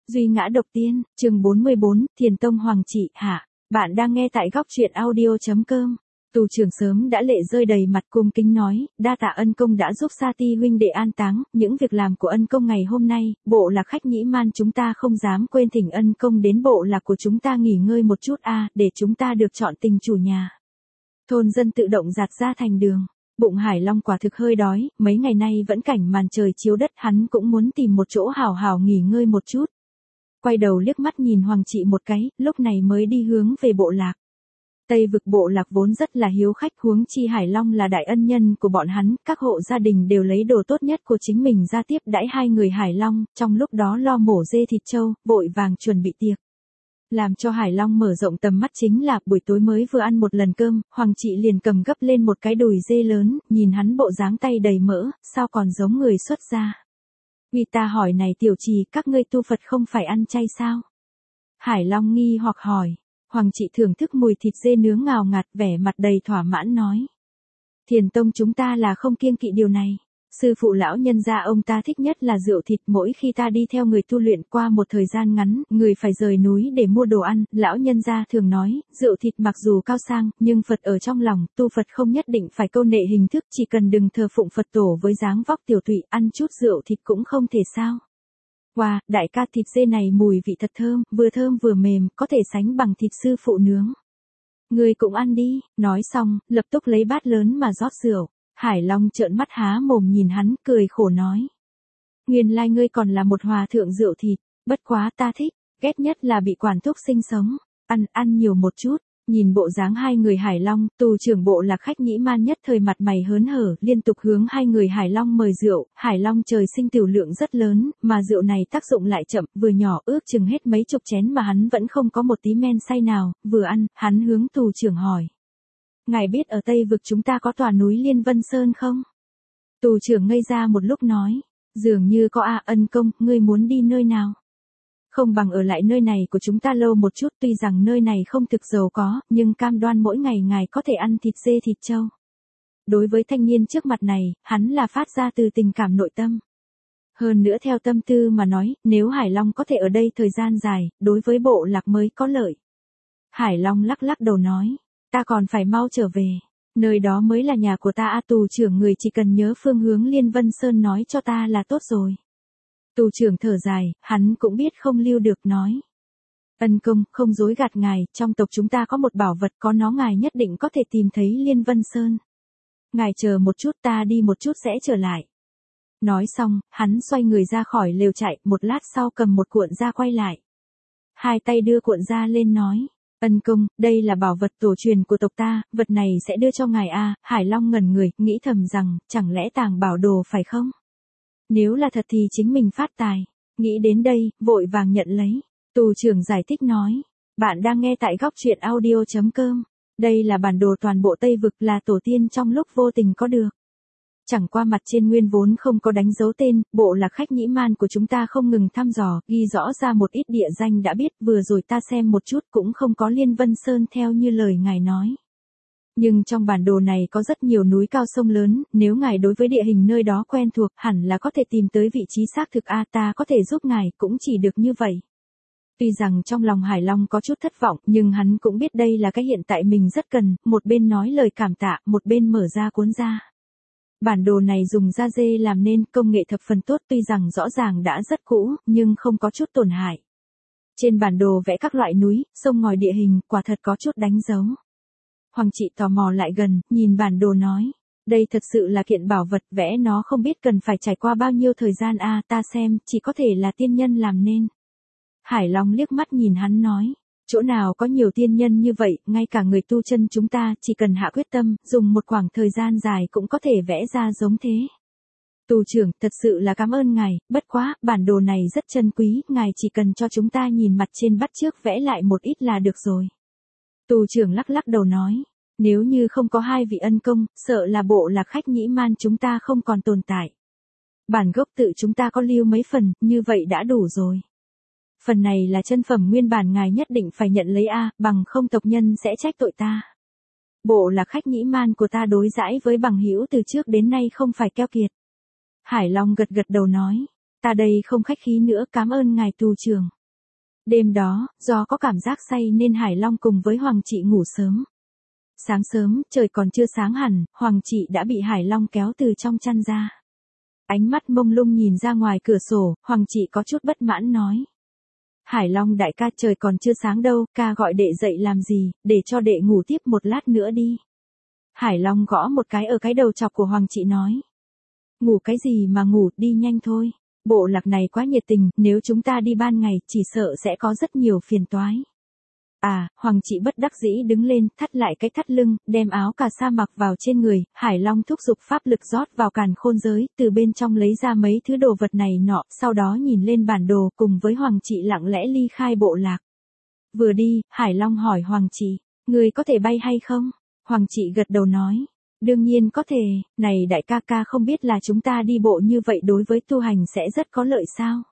Duy ngã độc tiên, chương 44, Thiền Tông Hoàng Trị, hạ. Bạn đang nghe tại góc truyện audio.com. Tù trưởng sớm đã lệ rơi đầy mặt cung kính nói, đa tạ ân công đã giúp Sa Ti huynh đệ an táng, những việc làm của ân công ngày hôm nay, bộ lạc khách nhĩ man chúng ta không dám quên thỉnh ân công đến bộ lạc của chúng ta nghỉ ngơi một chút để chúng ta được chọn tình chủ nhà. Thôn dân tự động giạt ra thành đường. Bụng Hải Long quả thực hơi đói, mấy ngày nay vẫn cảnh màn trời chiếu đất, hắn cũng muốn tìm một chỗ hào hào nghỉ ngơi một chút. Quay đầu liếc mắt nhìn Hoàng Trị một cái, lúc này mới đi hướng về bộ lạc. Tây vực bộ lạc vốn rất là hiếu khách, huống chi Hải Long là đại ân nhân của bọn hắn, các hộ gia đình đều lấy đồ tốt nhất của chính mình ra tiếp đãi hai người Hải Long, trong lúc đó lo mổ dê thịt trâu, vội vàng chuẩn bị tiệc. Làm cho Hải Long mở rộng tầm mắt chính là buổi tối mới vừa ăn một lần cơm, Hoàng Trị liền cầm gấp lên một cái đùi dê lớn, nhìn hắn bộ dáng tay đầy mỡ, sao còn giống người xuất gia. Vì ta hỏi này tiểu trì, các ngươi tu Phật không phải ăn chay sao? Hải Long nghi hoặc hỏi. Hoàng Trị thưởng thức mùi thịt dê nướng ngào ngạt, vẻ mặt đầy thỏa mãn nói. Thiền Tông chúng ta là không kiêng kỵ điều này. Sư phụ lão nhân gia ông ta thích nhất là rượu thịt, mỗi khi ta đi theo người tu luyện qua một thời gian ngắn, người phải rời núi để mua đồ ăn, lão nhân gia thường nói, rượu thịt mặc dù cao sang, nhưng Phật ở trong lòng, tu Phật không nhất định phải câu nệ hình thức, chỉ cần đừng thờ phụng Phật tổ với dáng vóc tiểu tụy, ăn chút rượu thịt cũng không thể sao. Wow, đại ca thịt dê này mùi vị thật thơm vừa mềm, có thể sánh bằng thịt sư phụ nướng. Người cũng ăn đi, nói xong, lập tức lấy bát lớn mà rót rượu. Hải Long trợn mắt há mồm nhìn hắn, cười khổ nói. Nguyên lai ngươi còn là một hòa thượng rượu thịt, bất quá ta thích, ghét nhất là bị quản thúc sinh sống, ăn nhiều một chút. Nhìn bộ dáng hai người Hải Long, tù trưởng bộ lạc khách nhĩ man nhất thời mặt mày hớn hở, liên tục hướng hai người Hải Long mời rượu. Hải Long trời sinh tiểu lượng rất lớn, mà rượu này tác dụng lại chậm, vừa nhỏ ước chừng hết mấy chục chén mà hắn vẫn không có một tí men say nào. Vừa ăn, hắn hướng tù trưởng hỏi. Ngài biết ở Tây vực chúng ta có tòa núi Liên Vân Sơn không? Tù trưởng ngây ra một lúc nói. Dường như có ân công, ngươi muốn đi nơi nào? Không bằng ở lại nơi này của chúng ta lâu một chút, tuy rằng nơi này không thực giàu có, nhưng cam đoan mỗi ngày ngài có thể ăn thịt dê thịt trâu. Đối với thanh niên trước mặt này, hắn là phát ra từ tình cảm nội tâm. Hơn nữa theo tâm tư mà nói, nếu Hải Long có thể ở đây thời gian dài, đối với bộ lạc mới có lợi. Hải Long lắc lắc đầu nói, ta còn phải mau trở về. Nơi đó mới là nhà của ta. Tù trưởng người chỉ cần nhớ phương hướng Liên Vân Sơn nói cho ta là tốt rồi. Tù trưởng thở dài, hắn cũng biết không lưu được nói. Ân công, không dối gạt ngài, trong tộc chúng ta có một bảo vật, có nó ngài nhất định có thể tìm thấy Liên Vân Sơn. Ngài chờ một chút, ta đi một chút sẽ trở lại. Nói xong, hắn xoay người ra khỏi lều trại, một lát sau cầm một cuộn da quay lại. Hai tay đưa cuộn da lên nói. Ân công, đây là bảo vật tổ truyền của tộc ta, vật này sẽ đưa cho ngài Hải Long ngẩn người, nghĩ thầm rằng, chẳng lẽ tàng bảo đồ phải không? Nếu là thật thì chính mình phát tài. Nghĩ đến đây, vội vàng nhận lấy. Tù trưởng giải thích nói. Bạn đang nghe tại góc truyện audio.com. Đây là bản đồ toàn bộ Tây vực, là tổ tiên trong lúc vô tình có được. Chẳng qua mặt trên nguyên vốn không có đánh dấu tên, bộ lạc khách nhĩ man của chúng ta không ngừng thăm dò, ghi rõ ra một ít địa danh đã biết, vừa rồi ta xem một chút cũng không có Liên Vân Sơn theo như lời ngài nói. Nhưng trong bản đồ này có rất nhiều núi cao sông lớn, nếu ngài đối với địa hình nơi đó quen thuộc, hẳn là có thể tìm tới vị trí xác thực. Ta có thể giúp ngài, cũng chỉ được như vậy. Tuy rằng trong lòng Hải Long có chút thất vọng, nhưng hắn cũng biết đây là cái hiện tại mình rất cần, một bên nói lời cảm tạ, một bên mở ra cuốn da. Bản đồ này dùng da dê làm nên, công nghệ thập phần tốt, tuy rằng rõ ràng đã rất cũ, nhưng không có chút tổn hại. Trên bản đồ vẽ các loại núi, sông ngòi địa hình, quả thật có chút đánh dấu. Hoàng Trị tò mò lại gần, nhìn bản đồ nói. Đây thật sự là kiện bảo vật, vẽ nó không biết cần phải trải qua bao nhiêu thời gian ta xem, chỉ có thể là tiên nhân làm nên. Hải Long liếc mắt nhìn hắn nói. Chỗ nào có nhiều tiên nhân như vậy, ngay cả người tu chân chúng ta, chỉ cần hạ quyết tâm, dùng một khoảng thời gian dài cũng có thể vẽ ra giống thế. Tù trưởng, thật sự là cảm ơn ngài, bất quá, bản đồ này rất chân quý, ngài chỉ cần cho chúng ta nhìn mặt trên bắt chước vẽ lại một ít là được rồi. Tù trưởng lắc lắc đầu nói, nếu như không có hai vị ân công, sợ là bộ lạc khách nhĩ man chúng ta không còn tồn tại. Bản gốc tự chúng ta có lưu mấy phần, như vậy đã đủ rồi. Phần này là chân phẩm nguyên bản, ngài nhất định phải nhận lấy bằng không tộc nhân sẽ trách tội ta. Bộ lạc khách nhĩ man của ta đối đãi với bằng hữu từ trước đến nay không phải keo kiệt. Hải Long gật gật đầu nói, ta đây không khách khí nữa, cảm ơn ngài tù trưởng. Đêm đó, do có cảm giác say nên Hải Long cùng với Hoàng Trị ngủ sớm. Sáng sớm, trời còn chưa sáng hẳn, Hoàng Trị đã bị Hải Long kéo từ trong chăn ra. Ánh mắt mông lung nhìn ra ngoài cửa sổ, Hoàng Trị có chút bất mãn nói. Hải Long đại ca, trời còn chưa sáng đâu, ca gọi đệ dậy làm gì, để cho đệ ngủ tiếp một lát nữa đi. Hải Long gõ một cái ở cái đầu chọc của Hoàng Trị nói. Ngủ cái gì mà ngủ, đi nhanh thôi. Bộ lạc này quá nhiệt tình, nếu chúng ta đi ban ngày, chỉ sợ sẽ có rất nhiều phiền toái. À, Hoàng Trị bất đắc dĩ đứng lên, thắt lại cái thắt lưng, đem áo cà sa mặc vào trên người, Hải Long thúc giục pháp lực rót vào càn khôn giới, từ bên trong lấy ra mấy thứ đồ vật này nọ, sau đó nhìn lên bản đồ, cùng với Hoàng Trị lặng lẽ ly khai bộ lạc. Vừa đi, Hải Long hỏi Hoàng Trị, người có thể bay hay không? Hoàng Trị gật đầu nói. Đương nhiên có thể, này đại ca ca, không biết là chúng ta đi bộ như vậy đối với tu hành sẽ rất có lợi sao?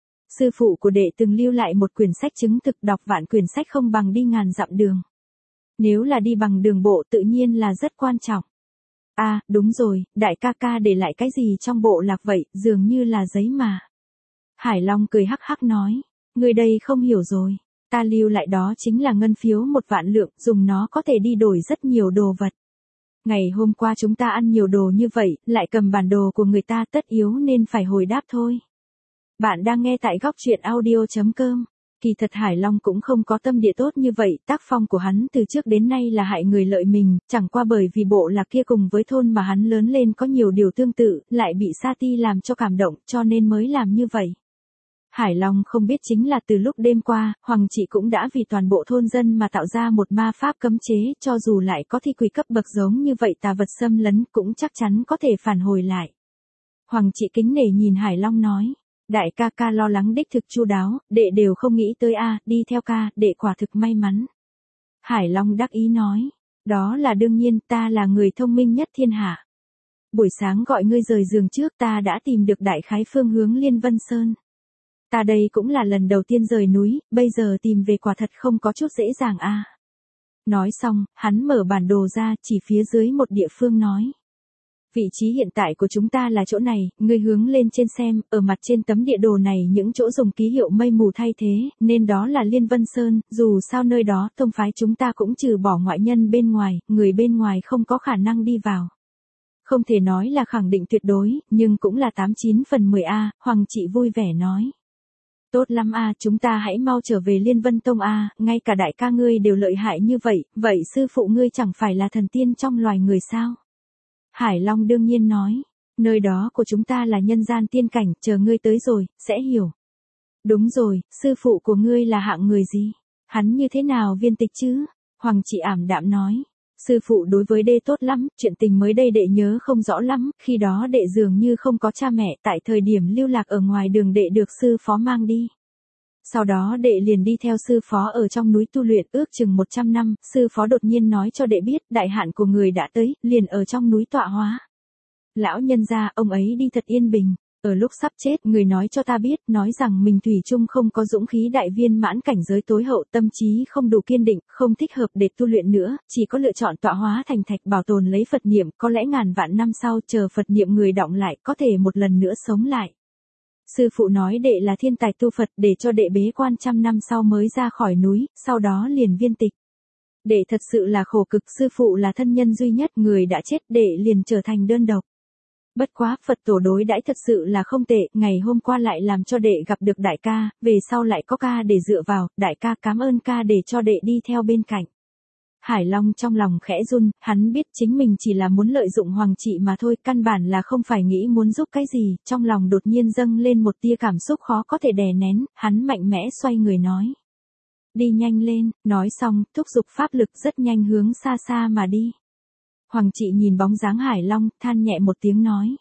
Sư phụ của đệ từng lưu lại một quyển sách chứng thực, đọc vạn quyển sách không bằng đi ngàn dặm đường. Nếu là đi bằng đường bộ tự nhiên là rất quan trọng. À, đúng rồi, đại ca ca để lại cái gì trong bộ lạc vậy, dường như là giấy mà. Hải Long cười hắc hắc nói, người đây không hiểu rồi, ta lưu lại đó chính là ngân phiếu 1.000.000 lượng, dùng nó có thể đi đổi rất nhiều đồ vật. Ngày hôm qua chúng ta ăn nhiều đồ như vậy, lại cầm bản đồ của người ta, tất yếu nên phải hồi đáp thôi. Bạn đang nghe tại góc truyện audio.com. Kỳ thật Hải Long cũng không có tâm địa tốt như vậy, tác phong của hắn từ trước đến nay là hại người lợi mình, chẳng qua bởi vì bộ lạc kia cùng với thôn mà hắn lớn lên có nhiều điều tương tự, lại bị Sa Ti làm cho cảm động, cho nên mới làm như vậy. Hải Long không biết chính là từ lúc đêm qua, Hoàng Trị cũng đã vì toàn bộ thôn dân mà tạo ra một ma pháp cấm chế, cho dù lại có thi quỷ cấp bậc giống như vậy, tà vật xâm lấn cũng chắc chắn có thể phản hồi lại. Hoàng Trị kính nể nhìn Hải Long nói, đại ca ca lo lắng đích thực chu đáo, đệ đều không nghĩ tới a, đi theo ca, đệ quả thực may mắn. Hải Long đắc ý nói, đó là đương nhiên, ta là người thông minh nhất thiên hạ. Buổi sáng gọi ngươi rời giường trước, ta đã tìm được đại khái phương hướng Liên Vân Sơn. Ta đây cũng là lần đầu tiên rời núi, bây giờ tìm về quả thật không có chút dễ dàng a. Nói xong, hắn mở bản đồ ra, chỉ phía dưới một địa phương nói. Vị trí hiện tại của chúng ta là chỗ này, ngươi hướng lên trên xem, ở mặt trên tấm địa đồ này những chỗ dùng ký hiệu mây mù thay thế, nên đó là Liên Vân Sơn, dù sao nơi đó tông phái chúng ta cũng trừ bỏ ngoại nhân bên ngoài, người bên ngoài không có khả năng đi vào. Không thể nói là khẳng định tuyệt đối, nhưng cũng là 89 phần 10 a, Hoàng Trị vui vẻ nói. Tốt lắm a, chúng ta hãy mau trở về Liên Vân Tông a, ngay cả đại ca ngươi đều lợi hại như vậy, vậy sư phụ ngươi chẳng phải là thần tiên trong loài người sao? Hải Long đương nhiên nói, nơi đó của chúng ta là nhân gian tiên cảnh, chờ ngươi tới rồi, sẽ hiểu. Đúng rồi, sư phụ của ngươi là hạng người gì? Hắn như thế nào viên tịch chứ? Hoàng Trị ảm đạm nói, sư phụ đối với đệ tốt lắm, chuyện tình mới đây đệ nhớ không rõ lắm, khi đó đệ dường như không có cha mẹ, tại thời điểm lưu lạc ở ngoài đường đệ được sư phó mang đi. Sau đó đệ liền đi theo sư phó ở trong núi tu luyện ước chừng 100 năm, sư phó đột nhiên nói cho đệ biết đại hạn của người đã tới, liền ở trong núi tọa hóa. Lão nhân gia, ông ấy đi thật yên bình, ở lúc sắp chết, người nói cho ta biết, nói rằng mình thủy chung không có dũng khí đại viên mãn cảnh giới tối hậu, tâm trí không đủ kiên định, không thích hợp để tu luyện nữa, chỉ có lựa chọn tọa hóa thành thạch bảo tồn lấy Phật niệm, có lẽ ngàn vạn năm sau chờ Phật niệm người đọng lại, có thể một lần nữa sống lại. Sư phụ nói đệ là thiên tài tu Phật, để cho đệ bế quan 100 năm sau mới ra khỏi núi, sau đó liền viên tịch. Đệ thật sự là khổ cực, sư phụ là thân nhân duy nhất, người đã chết, đệ liền trở thành đơn độc. Bất quá, Phật tổ đối đãi thật sự là không tệ, ngày hôm qua lại làm cho đệ gặp được đại ca, về sau lại có ca để dựa vào, đại ca cảm ơn ca để cho đệ đi theo bên cạnh. Hải Long trong lòng khẽ run, hắn biết chính mình chỉ là muốn lợi dụng Hoàng Trị mà thôi, căn bản là không phải nghĩ muốn giúp cái gì, trong lòng đột nhiên dâng lên một tia cảm xúc khó có thể đè nén, hắn mạnh mẽ xoay người nói. Đi nhanh lên, nói xong, thúc giục pháp lực rất nhanh hướng xa xa mà đi. Hoàng Trị nhìn bóng dáng Hải Long, than nhẹ một tiếng nói.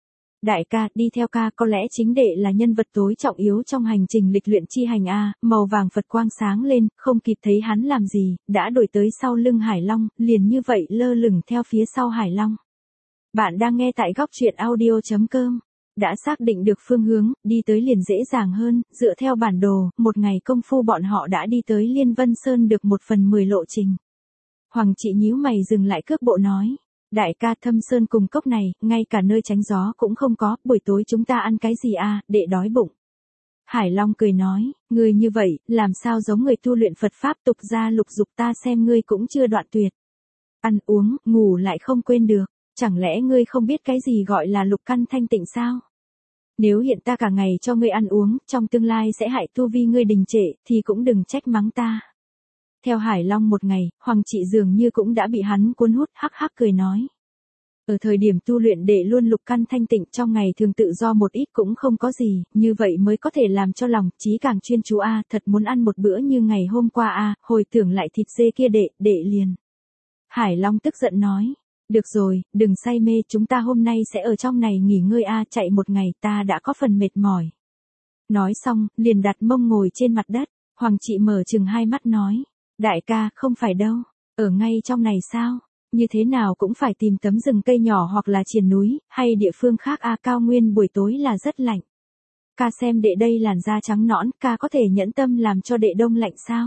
Đại ca, đi theo ca, có lẽ chính đệ là nhân vật tối trọng yếu trong hành trình lịch luyện chi hành a. Màu vàng Phật quang sáng lên, không kịp thấy hắn làm gì, đã đuổi tới sau lưng Hải Long, liền như vậy lơ lửng theo phía sau Hải Long. Bạn đang nghe tại góc truyện audio.com. Đã xác định được phương hướng, đi tới liền dễ dàng hơn, dựa theo bản đồ, một ngày công phu bọn họ đã đi tới Liên Vân Sơn được 1/10 lộ trình. Hoàng Trị nhíu mày dừng lại cước bộ nói. Đại ca, Thâm Sơn cùng cốc này, ngay cả nơi tránh gió cũng không có, buổi tối chúng ta ăn cái gì a, đệ đói bụng. Hải Long cười nói, ngươi như vậy, làm sao giống người tu luyện Phật Pháp tục gia lục dục, ta xem ngươi cũng chưa đoạn tuyệt. Ăn uống, ngủ lại không quên được, chẳng lẽ ngươi không biết cái gì gọi là lục căn thanh tịnh sao? Nếu hiện ta cả ngày cho ngươi ăn uống, trong tương lai sẽ hại tu vi ngươi đình trệ, thì cũng đừng trách mắng ta. Theo Hải Long một ngày, Hoàng Trị dường như cũng đã bị hắn cuốn hút, hắc hắc cười nói. Ở thời điểm tu luyện đệ luôn lục căn thanh tịnh, trong ngày thường tự do một ít cũng không có gì, như vậy mới có thể làm cho lòng trí càng chuyên chú a, thật muốn ăn một bữa như ngày hôm qua a, hồi tưởng lại thịt dê kia đệ liền. Hải Long tức giận nói, được rồi, đừng say mê, chúng ta hôm nay sẽ ở trong này nghỉ ngơi a, chạy một ngày ta đã có phần mệt mỏi. Nói xong, liền đặt mông ngồi trên mặt đất, Hoàng Trị mở chừng hai mắt nói, đại ca, không phải đâu, ở ngay trong này sao? Như thế nào cũng phải tìm tấm rừng cây nhỏ hoặc là triền núi, hay địa phương khác a, cao nguyên buổi tối là rất lạnh. Ca xem đệ đây làn da trắng nõn, ca có thể nhẫn tâm làm cho đệ đông lạnh sao?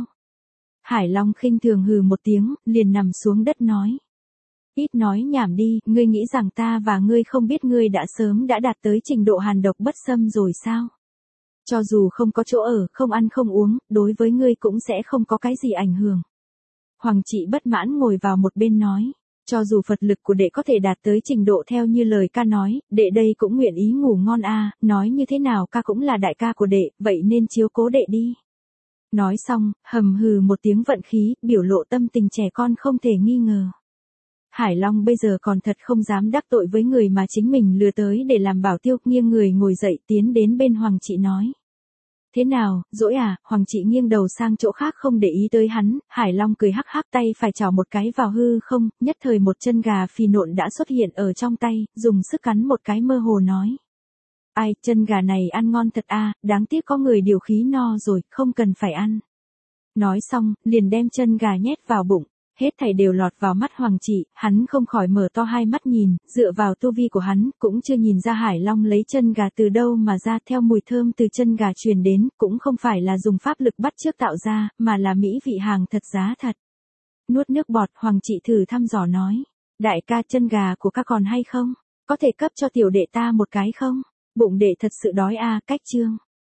Hải Long khinh thường hừ một tiếng, liền nằm xuống đất nói. Ít nói nhảm đi, ngươi nghĩ rằng ta và ngươi không biết ngươi đã sớm đã đạt tới trình độ hàn độc bất xâm rồi sao? Cho dù không có chỗ ở, không ăn không uống, đối với ngươi cũng sẽ không có cái gì ảnh hưởng. Hoàng Trị bất mãn ngồi vào một bên nói, cho dù Phật lực của đệ có thể đạt tới trình độ theo như lời ca nói, đệ đây cũng nguyện ý ngủ ngon a, nói như thế nào ca cũng là đại ca của đệ, vậy nên chiếu cố đệ đi. Nói xong, hầm hừ một tiếng vận khí, biểu lộ tâm tình trẻ con không thể nghi ngờ. Hải Long bây giờ còn thật không dám đắc tội với người mà chính mình lừa tới để làm bảo tiêu, nghiêng người ngồi dậy tiến đến bên Hoàng Trị nói. Thế nào, dỗi à? Hoàng Trị nghiêng đầu sang chỗ khác không để ý tới hắn, Hải Long cười hắc hắc, tay phải chảo một cái vào hư không, nhất thời một chân gà phì nộn đã xuất hiện ở trong tay, dùng sức cắn một cái mơ hồ nói. Ai, chân gà này ăn ngon thật a, đáng tiếc có người điều khí no rồi, không cần phải ăn. Nói xong, liền đem chân gà nhét vào bụng. Hết thảy đều lọt vào mắt Hoàng Trị, hắn không khỏi mở to hai mắt nhìn, dựa vào tu vi của hắn, cũng chưa nhìn ra Hải Long lấy chân gà từ đâu mà ra, theo mùi thơm từ chân gà truyền đến, cũng không phải là dùng pháp lực bắt chước tạo ra, mà là mỹ vị hàng thật giá thật. Nuốt nước bọt, Hoàng Trị thử thăm dò nói, đại ca, chân gà của ca còn hay không? Có thể cấp cho tiểu đệ ta một cái không? Bụng đệ thật sự đói a, cách chương.